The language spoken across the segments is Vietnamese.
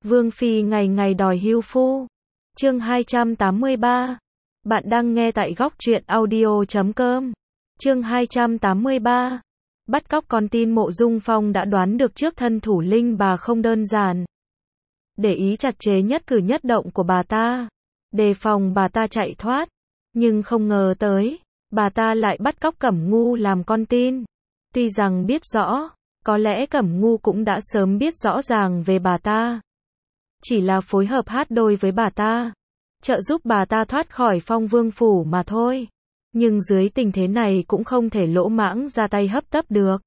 Vương Phi ngày ngày đòi hưu phu. Chương 283. Bạn đang nghe tại góc truyện audio.com. Chương 283. Bắt cóc con tin. Mộ Dung Phong đã đoán được trước thân thủ Linh bà không đơn giản. Để ý chặt chẽ nhất cử nhất động của bà ta, đề phòng bà ta chạy thoát. Nhưng không ngờ tới, bà ta lại bắt cóc Cẩm Ngu làm con tin. Tuy rằng biết rõ, có lẽ Cẩm Ngu cũng đã sớm biết rõ ràng về bà ta. Chỉ là phối hợp hát đôi với bà ta, trợ giúp bà ta thoát khỏi Phong Vương phủ mà thôi. Nhưng dưới tình thế này cũng không thể lỗ mãng ra tay hấp tấp được.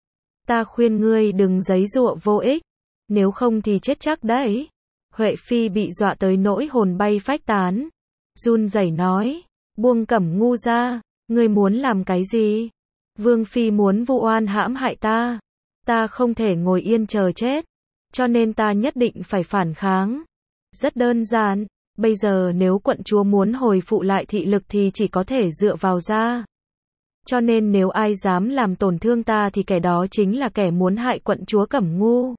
Ta khuyên ngươi đừng giấy giụa vô ích, nếu không thì chết chắc đấy. Huệ Phi bị dọa tới nỗi hồn bay phách tán, run rẩy nói, buông Cẩm Ngu ra, ngươi muốn làm cái gì? Vương Phi muốn vu oan hãm hại ta, ta không thể ngồi yên chờ chết, cho nên ta nhất định phải phản kháng. Rất đơn giản, bây giờ nếu quận chúa muốn hồi phụ lại thị lực thì chỉ có thể dựa vào ra. Cho nên nếu ai dám làm tổn thương ta thì kẻ đó chính là kẻ muốn hại quận chúa Cẩm Ngu.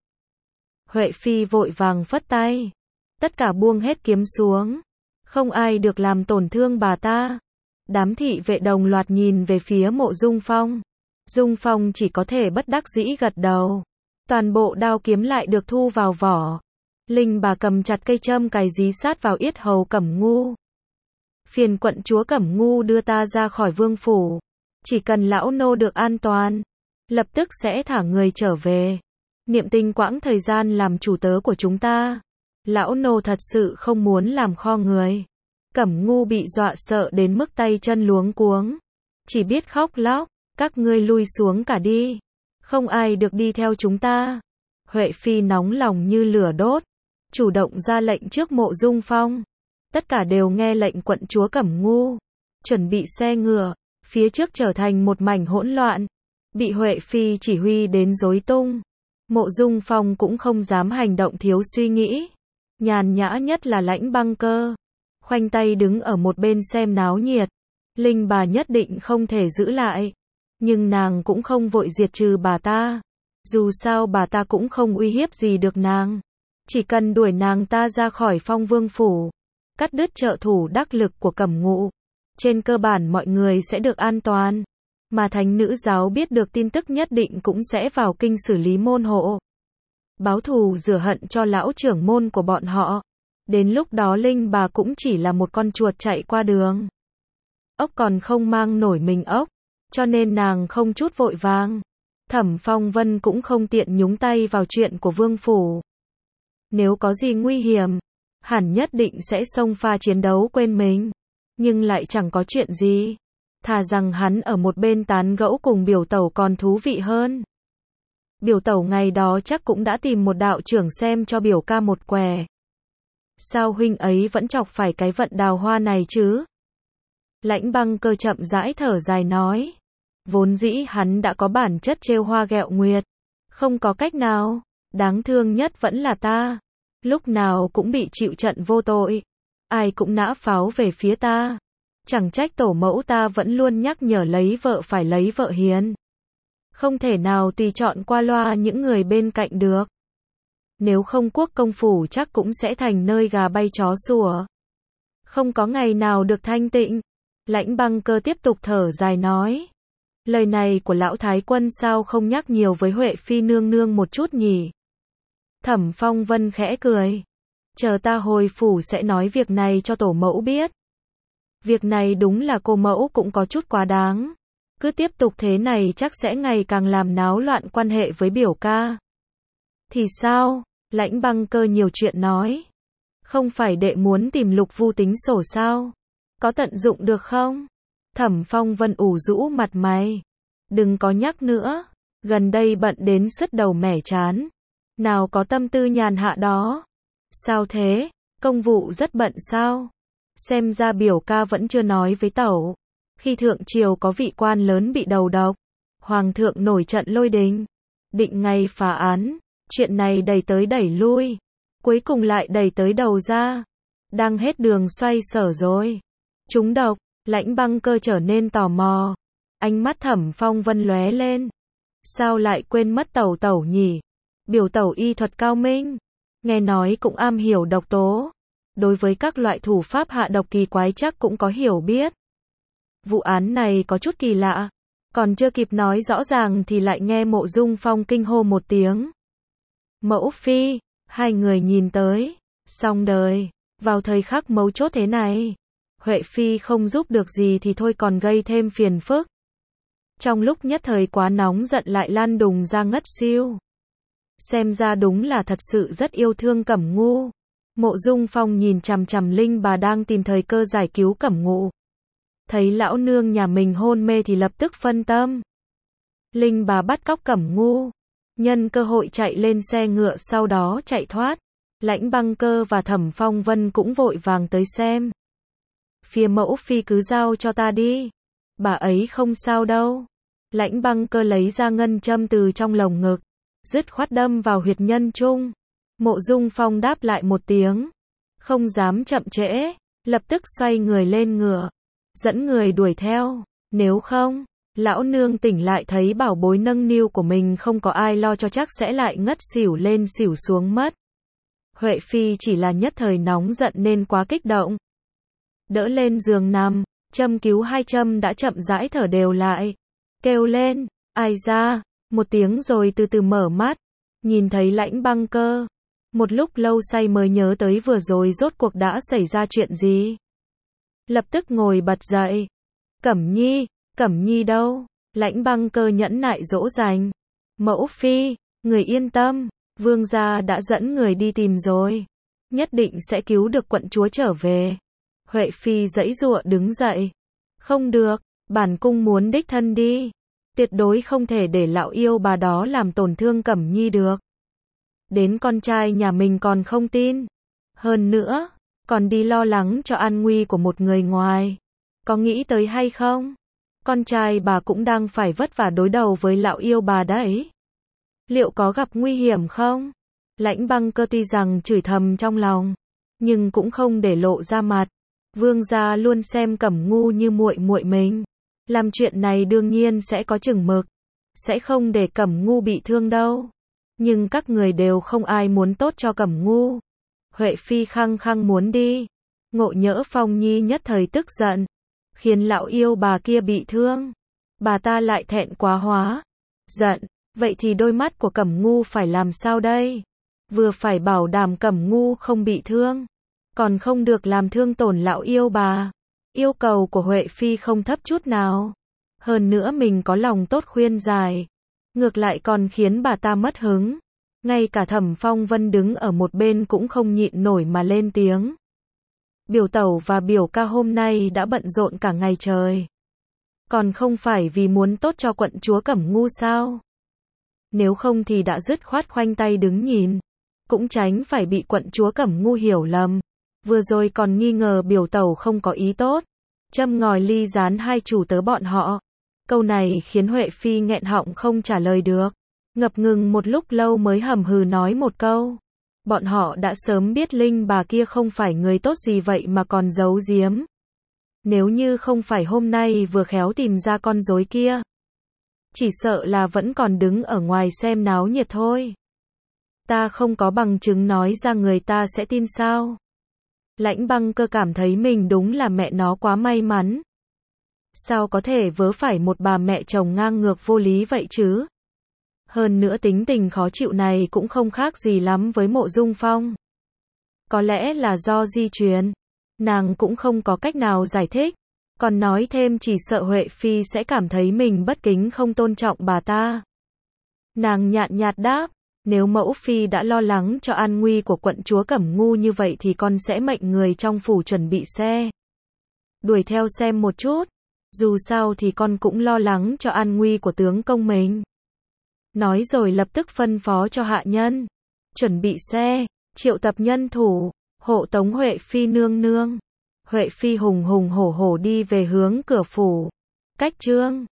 Huệ Phi vội vàng phất tay, tất cả buông hết kiếm xuống, không ai được làm tổn thương bà ta. Đám thị vệ đồng loạt nhìn về phía Mộ Dung Phong. Dung Phong chỉ có thể bất đắc dĩ gật đầu. Toàn bộ đao kiếm lại được thu vào vỏ. Linh bà cầm chặt cây châm cài dí sát vào yết hầu Cẩm Ngu. Phiền quận chúa Cẩm Ngu đưa ta ra khỏi vương phủ. Chỉ cần lão nô được an toàn, lập tức sẽ thả người trở về. Niệm Tình quãng thời gian làm chủ tớ của chúng ta. Lão nô thật sự không muốn làm kho người. Cẩm Ngu bị dọa sợ đến mức tay chân luống cuống, chỉ biết khóc lóc, các ngươi lui xuống cả đi, không ai được đi theo chúng ta. Huệ Phi nóng lòng như lửa đốt, chủ động ra lệnh trước Mộ Dung Phong. Tất cả đều nghe lệnh quận chúa Cẩm Ngu, chuẩn bị xe ngựa, phía trước trở thành một mảnh hỗn loạn, bị Huệ Phi chỉ huy đến rối tung. Mộ Dung Phong cũng không dám hành động thiếu suy nghĩ, nhàn nhã nhất là Lãnh Băng Cơ, khoanh tay đứng ở một bên xem náo nhiệt. Linh bà nhất định không thể giữ lại, nhưng nàng cũng không vội diệt trừ bà ta. Dù sao bà ta cũng không uy hiếp gì được nàng. Chỉ cần đuổi nàng ta ra khỏi Phong Vương phủ, cắt đứt trợ thủ đắc lực của Cẩm Ngu, trên cơ bản mọi người sẽ được an toàn. Mà thánh nữ giáo biết được tin tức nhất định cũng sẽ vào kinh xử lý môn hộ, báo thù rửa hận cho lão trưởng môn của bọn họ. Đến lúc đó Linh bà cũng chỉ là một con chuột chạy qua đường. Ốc còn không mang nổi mình ốc, cho nên nàng không chút vội vàng. Thẩm Phong Vân cũng không tiện nhúng tay vào chuyện của vương phủ. Nếu có gì nguy hiểm, hẳn nhất định sẽ xông pha chiến đấu quên mình. Nhưng lại chẳng có chuyện gì. Thà rằng hắn ở một bên tán gẫu cùng biểu tẩu còn thú vị hơn. Biểu tẩu ngày đó chắc cũng đã tìm một đạo trưởng xem cho biểu ca một quẻ. Sao huynh ấy vẫn chọc phải cái vận đào hoa này chứ? Lãnh Băng Cơ chậm rãi thở dài nói. Vốn dĩ hắn đã có bản chất trêu hoa ghẹo nguyệt. Không có cách nào. Đáng thương nhất vẫn là ta. Lúc nào cũng bị chịu trận vô tội. Ai cũng nã pháo về phía ta. Chẳng trách tổ mẫu ta vẫn luôn nhắc nhở lấy vợ phải lấy vợ hiền. Không thể nào tùy chọn qua loa những người bên cạnh được. Nếu không quốc công phủ chắc cũng sẽ thành nơi gà bay chó sủa. Không có ngày nào được thanh tịnh. Lãnh Băng Cơ tiếp tục thở dài nói. Lời này của lão thái quân sao không nhắc nhiều với Huệ Phi nương nương một chút nhỉ? Thẩm Phong Vân khẽ cười. Chờ ta hồi phủ sẽ nói việc này cho tổ mẫu biết. Việc này đúng là cô mẫu cũng có chút quá đáng. Cứ tiếp tục thế này chắc sẽ ngày càng làm náo loạn quan hệ với biểu ca. Thì sao? Lãnh Băng Cơ nhiều chuyện nói. Không phải đệ muốn tìm Lục Vu tính sổ sao? Có tận dụng được không? Thẩm Phong Vân ủ rũ mặt mày. Đừng có nhắc nữa. Gần đây bận đến sứt đầu mẻ chán. Nào có tâm tư nhàn hạ đó. Sao thế? Công vụ rất bận sao? Xem ra biểu ca vẫn chưa nói với tẩu. Khi thượng triều có vị quan lớn bị đầu độc, hoàng thượng nổi trận lôi đình, định ngày phá án. Chuyện này đẩy tới đẩy lui, cuối cùng lại đẩy tới đầu ra. Đang hết đường xoay sở rồi. Trúng độc. Lãnh Băng Cơ trở nên tò mò. Ánh mắt Thẩm Phong Vân lóe lên. Sao lại quên mất tẩu tẩu nhỉ? Biểu tẩu y thuật cao minh. nghe nói cũng am hiểu độc tố. Đối với các loại thủ pháp hạ độc kỳ quái chắc cũng có hiểu biết. Vụ án này có chút kỳ lạ. Còn chưa kịp nói rõ ràng thì lại nghe Mộ Dung Phong kinh hô một tiếng. Mẫu phi, hai người nhìn tới. Xong đời, vào thời khắc mấu chốt thế này. Huệ phi không giúp được gì thì thôi còn gây thêm phiền phức. Trong lúc nhất thời quá nóng giận lại lan đùng ra ngất xiu. Xem ra đúng là thật sự rất yêu thương Cẩm Ngu. Mộ Dung Phong nhìn chằm chằm Linh bà đang tìm thời cơ giải cứu Cẩm Ngu. Thấy lão nương nhà mình hôn mê thì lập tức phân tâm. Linh bà bắt cóc Cẩm Ngu, nhân cơ hội chạy lên xe ngựa sau đó chạy thoát. Lãnh Băng Cơ và Thẩm Phong Vân cũng vội vàng tới xem. Phía mẫu phi cứ giao cho ta đi. Bà ấy không sao đâu. Lãnh Băng Cơ lấy ra ngân châm từ trong lồng ngực, dứt khoát đâm vào huyệt nhân trung. Mộ Dung Phong đáp lại một tiếng, không dám chậm trễ, lập tức xoay người lên ngựa, dẫn người đuổi theo. Nếu không, lão nương tỉnh lại thấy bảo bối nâng niu của mình không có ai lo cho chắc sẽ lại ngất xỉu lên xỉu xuống mất. Huệ phi chỉ là nhất thời nóng giận nên quá kích động. Đỡ lên giường nằm, châm cứu 2 châm đã chậm rãi thở đều lại. Kêu lên, ai ra, một tiếng rồi từ từ mở mắt, nhìn thấy Lãnh Băng Cơ. Một lúc lâu say mới nhớ tới vừa rồi rốt cuộc đã xảy ra chuyện gì. Lập tức ngồi bật dậy. Cẩm Nhi đâu? Lãnh Băng Cơ nhẫn nại dỗ dành. Mẫu phi, người yên tâm, vương gia đã dẫn người đi tìm rồi. Nhất định sẽ cứu được quận chúa trở về. Huệ phi giãy giụa đứng dậy. Không được, bản cung muốn đích thân đi. Tuyệt đối không thể để lão yêu bà đó làm tổn thương Cẩm Nhi được. Đến con trai nhà mình còn không tin. Hơn nữa, còn đi lo lắng cho an nguy của một người ngoài. Có nghĩ tới hay không? Con trai bà cũng đang phải vất vả đối đầu với lão yêu bà đấy. Liệu có gặp nguy hiểm không? Lãnh Băng Cơ tuy rằng chửi thầm trong lòng, nhưng cũng không để lộ ra mặt. Vương gia luôn xem Cẩm Ngu như muội muội mình. Làm chuyện này đương nhiên sẽ có chừng mực. Sẽ không để Cẩm Ngu bị thương đâu. Nhưng các người đều không ai muốn tốt cho Cẩm Ngu. Huệ phi khăng khăng muốn đi. Ngộ nhỡ Phong Nhi nhất thời tức giận, khiến lão yêu bà kia bị thương. Bà ta lại thẹn quá hóa giận. Vậy thì đôi mắt của Cẩm Ngu phải làm sao đây? Vừa phải bảo đảm Cẩm Ngu không bị thương, còn không được làm thương tổn lão yêu bà. Yêu cầu của Huệ phi không thấp chút nào. Hơn nữa mình có lòng tốt khuyên giải, ngược lại còn khiến bà ta mất hứng. Ngay cả Thẩm Phong Vân đứng ở một bên cũng không nhịn nổi mà lên tiếng. Biểu tẩu và biểu ca hôm nay đã bận rộn cả ngày trời. Còn không phải vì muốn tốt cho quận chúa Cẩm Ngu sao? Nếu không thì đã dứt khoát khoanh tay đứng nhìn. Cũng tránh phải bị quận chúa Cẩm Ngu hiểu lầm. Vừa rồi còn nghi ngờ biểu tẩu không có ý tốt. Châm ngòi ly gián hai chủ tớ bọn họ. Câu này khiến Huệ phi nghẹn họng không trả lời được. Ngập ngừng một lúc lâu mới hầm hừ nói một câu. Bọn họ đã sớm biết Linh bà kia không phải người tốt gì vậy mà còn giấu giếm. Nếu như không phải hôm nay vừa khéo tìm ra con rối kia, chỉ sợ là vẫn còn đứng ở ngoài xem náo nhiệt thôi. Ta không có bằng chứng nói ra người ta sẽ tin sao? Lãnh Băng Cơ cảm thấy mình đúng là mẹ nó quá may mắn. Sao có thể vớ phải một bà mẹ chồng ngang ngược vô lý vậy chứ? Hơn nữa tính tình khó chịu này cũng không khác gì lắm với Mộ Dung Phong. Có lẽ là do di truyền. Nàng cũng không có cách nào giải thích. Còn nói thêm chỉ sợ Huệ phi sẽ cảm thấy mình bất kính không tôn trọng bà ta. Nàng nhạt nhạt đáp. Nếu mẫu phi đã lo lắng cho an nguy của quận chúa Cẩm Ngu như vậy thì con sẽ mệnh người trong phủ chuẩn bị xe. Đuổi theo xem một chút. Dù sao thì con cũng lo lắng cho an nguy của tướng công mình. Nói rồi lập tức phân phó cho hạ nhân. Chuẩn bị xe, triệu tập nhân thủ, hộ tống Huệ phi nương nương. Huệ phi hùng hùng hổ hổ đi về hướng cửa phủ. Cách chương